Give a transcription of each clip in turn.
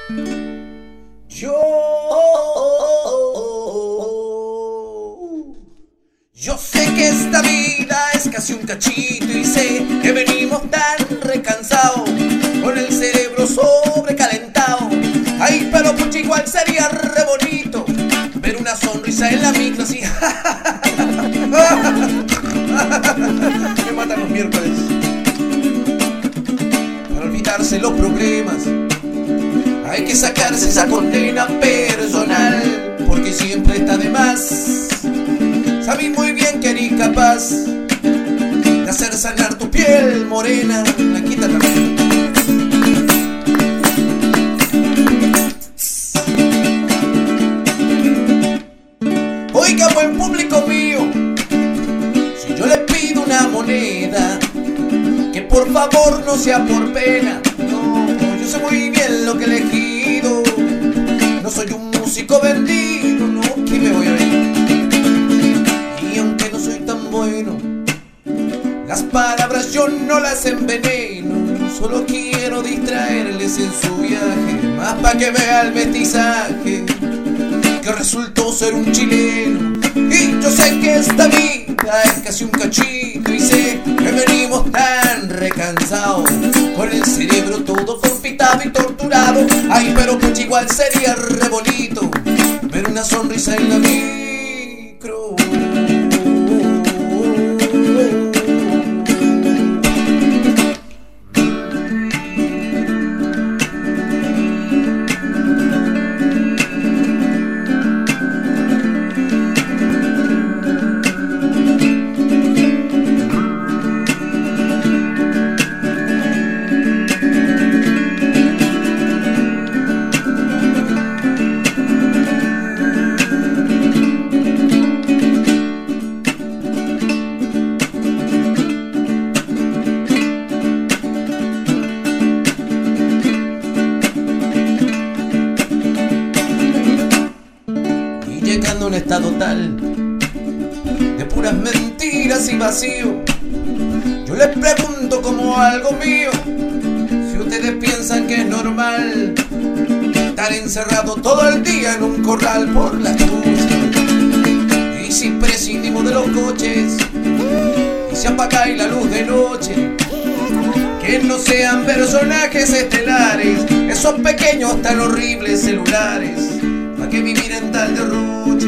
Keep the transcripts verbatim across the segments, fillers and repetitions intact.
Yo, yo sé que esta vida es casi un cachito y sé que venimos tan recansados, con el cerebro sobrecalentado. Ay, pero pucha, igual sería re bonito ver una sonrisa en la micro así. Me matan los miércoles. Para olvidarse los problemas hay que sacarse esa condena personal, porque siempre está de más. Sabí muy bien que eres capaz de hacer sanar tu piel morena. La quita también. Oiga, buen público mío, si yo le pido una moneda, que por favor no sea por pena. No, yo sé muy bien lo que he elegido. No soy un músico vendido, no, que me voy a ver. Y aunque no soy tan bueno, las palabras yo no las enveneno. Solo quiero distraerles en su viaje, más pa' que vea el mestizaje que resultó ser un chileno. Y yo sé que esta vida es casi un cachito y sé que venimos tan recansados, con el cerebro todo compitado y torturado. Ay, pero pues igual sería re bonito ver una sonrisa en la micro. Llegando a un estado tal de puras mentiras y vacío, yo les pregunto como algo mío, si ustedes piensan que es normal estar encerrado todo el día en un corral por la luz. Y si prescindimos de los coches y se apaga la luz de noche, que no sean personajes estelares esos pequeños tan horribles celulares, ¿para qué vivir en tal derroche?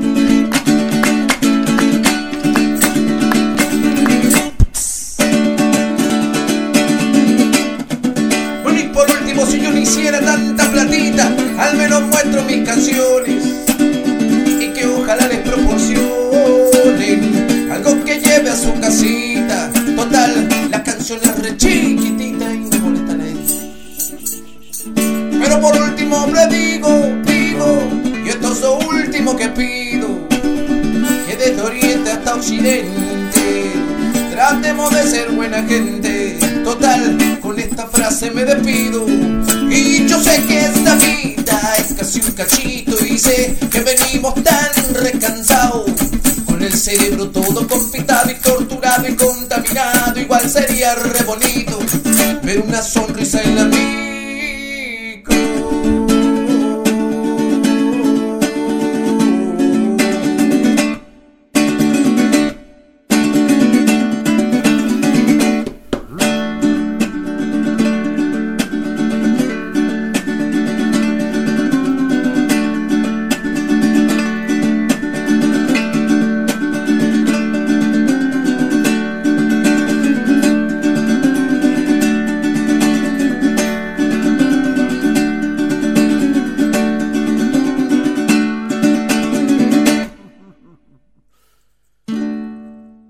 Bueno, y por último, si yo no hiciera tanta platita, al menos muestro mis canciones y que ojalá les proporcionen algo que lleve a su casita. Total, las canciones re chiquititas y no molestan a ellos. Pero por último le digo, y esto es lo último que pido, que desde Oriente hasta Occidente tratemos de ser buena gente. Total, con esta frase me despido. Y yo sé que esta vida es casi un cachito y sé que venimos tan recansados, con el cerebro todo compitado y torturado y contaminado. Igual sería re bonito ver una sonrisa en la mía.